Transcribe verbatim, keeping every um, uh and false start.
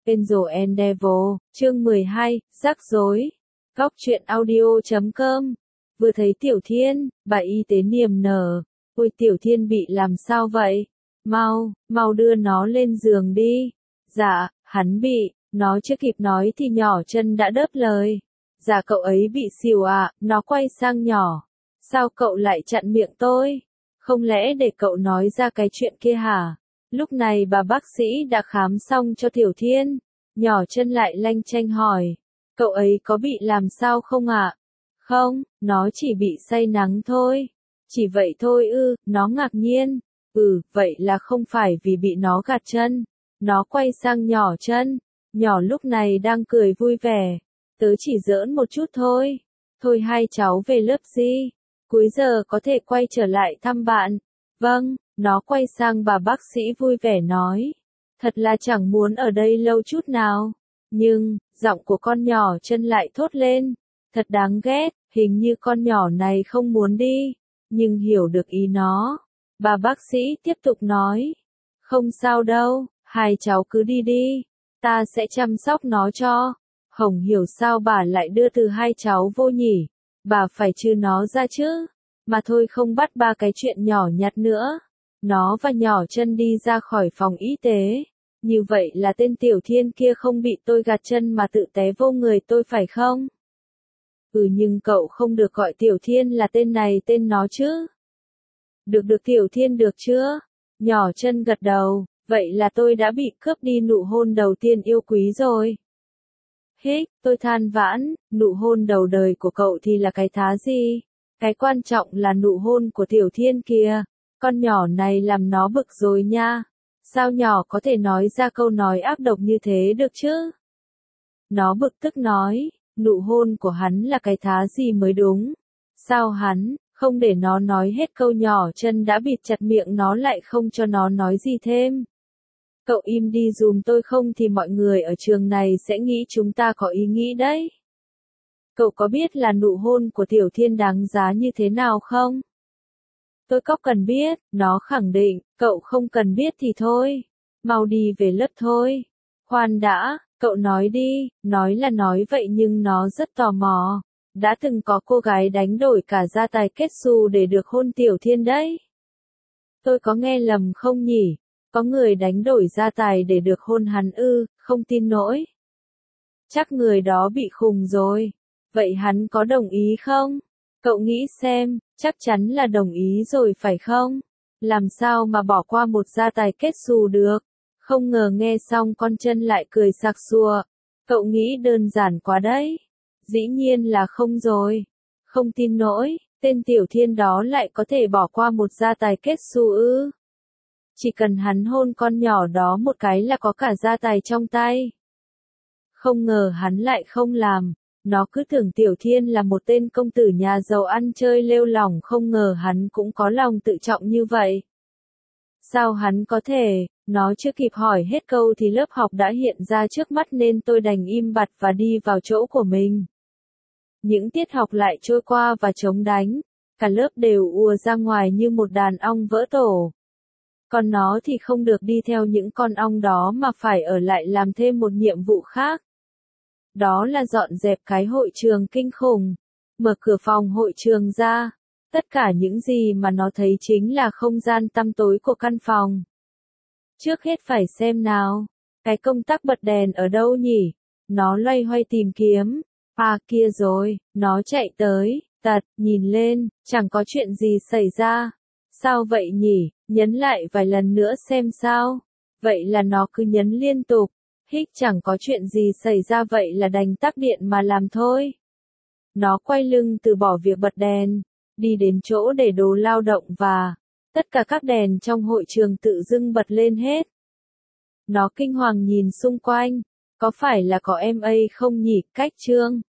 Angel and Devil, chương mười hai, rắc rối. Góc truyện audio chấm com. Vừa thấy Tiểu Thiên, bà y tế niềm nở. Ôi Tiểu Thiên bị làm sao vậy? Mau, mau đưa nó lên giường đi. Dạ, hắn bị, nó chưa kịp nói thì nhỏ chân đã đớp lời. Dạ cậu ấy bị xỉu à, nó quay sang nhỏ. Sao cậu lại chặn miệng tôi? Không lẽ để cậu nói ra cái chuyện kia hả? Lúc này bà bác sĩ đã khám xong cho Tiểu Thiên. Nhỏ chân lại lanh chanh hỏi. Cậu ấy có bị làm sao không ạ? À? Không, nó chỉ bị say nắng thôi. Chỉ vậy thôi ư, nó ngạc nhiên. Ừ, vậy là không phải vì bị nó gạt chân. Nó quay sang nhỏ chân. Nhỏ lúc này đang cười vui vẻ. Tớ chỉ giỡn một chút thôi. Thôi hai cháu về lớp gì? Cuối giờ có thể quay trở lại thăm bạn. Vâng, nó quay sang bà bác sĩ vui vẻ nói. Thật là chẳng muốn ở đây lâu chút nào. Nhưng, giọng của con nhỏ chân lại thốt lên. Thật đáng ghét, hình như con nhỏ này không muốn đi. Nhưng hiểu được ý nó. Bà bác sĩ tiếp tục nói. Không sao đâu, hai cháu cứ đi đi. Ta sẽ chăm sóc nó cho. Hồng hiểu sao bà lại đưa từ hai cháu vô nhỉ. Bà phải trừ nó ra chứ. Mà thôi không bắt ba cái chuyện nhỏ nhặt nữa. Nó và nhỏ chân đi ra khỏi phòng y tế. Như vậy là tên Tiểu Thiên kia không bị tôi gạt chân mà tự té vô người tôi phải không? Ừ nhưng cậu không được gọi Tiểu Thiên là tên này tên nó chứ. Được được Tiểu Thiên được chưa? Nhỏ chân gật đầu, vậy là tôi đã bị cướp đi nụ hôn đầu tiên yêu quý rồi. Hích, tôi than vãn, nụ hôn đầu đời của cậu thì là cái thá gì? Cái quan trọng là nụ hôn của Tiểu Thiên kìa. Con nhỏ này làm nó bực rồi nha. Sao nhỏ có thể nói ra câu nói ác độc như thế được chứ? Nó bực tức nói, nụ hôn của hắn là cái thá gì mới đúng. Sao hắn, không để nó nói hết câu nhỏ chân đã bịt chặt miệng nó lại không cho nó nói gì thêm. Cậu im đi dùm tôi không thì mọi người ở trường này sẽ nghĩ chúng ta có ý nghĩ đấy. Cậu có biết là nụ hôn của Tiểu Thiên đáng giá như thế nào không? Tôi có cần biết, nó khẳng định, cậu không cần biết thì thôi. Mau đi về lớp thôi. Khoan đã, cậu nói đi, nói là nói vậy nhưng nó rất tò mò. Đã từng có cô gái đánh đổi cả gia tài kết xù để được hôn Tiểu Thiên đấy. Tôi có nghe lầm không nhỉ? Có người đánh đổi gia tài để được hôn hắn ư, không tin nổi. Chắc người đó bị khùng rồi. Vậy hắn có đồng ý không? Cậu nghĩ xem, chắc chắn là đồng ý rồi phải không? Làm sao mà bỏ qua một gia tài kết xù được? Không ngờ nghe xong con chân lại cười sặc sụa. Cậu nghĩ đơn giản quá đấy. Dĩ nhiên là không rồi. Không tin nổi, tên Tiểu Thiên đó lại có thể bỏ qua một gia tài kết xù ư? Chỉ cần hắn hôn con nhỏ đó một cái là có cả gia tài trong tay. Không ngờ hắn lại không làm. Nó cứ tưởng Tiểu Thiên là một tên công tử nhà giàu ăn chơi lêu lỏng, không ngờ hắn cũng có lòng tự trọng như vậy. Sao hắn có thể, nó chưa kịp hỏi hết câu thì lớp học đã hiện ra trước mắt nên tôi đành im bặt và đi vào chỗ của mình. Những tiết học lại trôi qua và chống đánh, cả lớp đều ùa ra ngoài như một đàn ong vỡ tổ. Còn nó thì không được đi theo những con ong đó mà phải ở lại làm thêm một nhiệm vụ khác. Đó là dọn dẹp cái hội trường kinh khủng, mở cửa phòng hội trường ra. Tất cả những gì mà nó thấy chính là không gian tăm tối của căn phòng. Trước hết phải xem nào, cái công tắc bật đèn ở đâu nhỉ? Nó loay hoay tìm kiếm. À kia rồi, nó chạy tới, tật, nhìn lên, chẳng có chuyện gì xảy ra. Sao vậy nhỉ? Nhấn lại vài lần nữa xem sao. Vậy là nó cứ nhấn liên tục. Hích chẳng có chuyện gì xảy ra vậy là đành tắt điện mà làm thôi. Nó quay lưng từ bỏ việc bật đèn, đi đến chỗ để đồ lao động và tất cả các đèn trong hội trường tự dưng bật lên hết. Nó kinh hoàng nhìn xung quanh, có phải là có em ấy không nhỉ? Cách trương,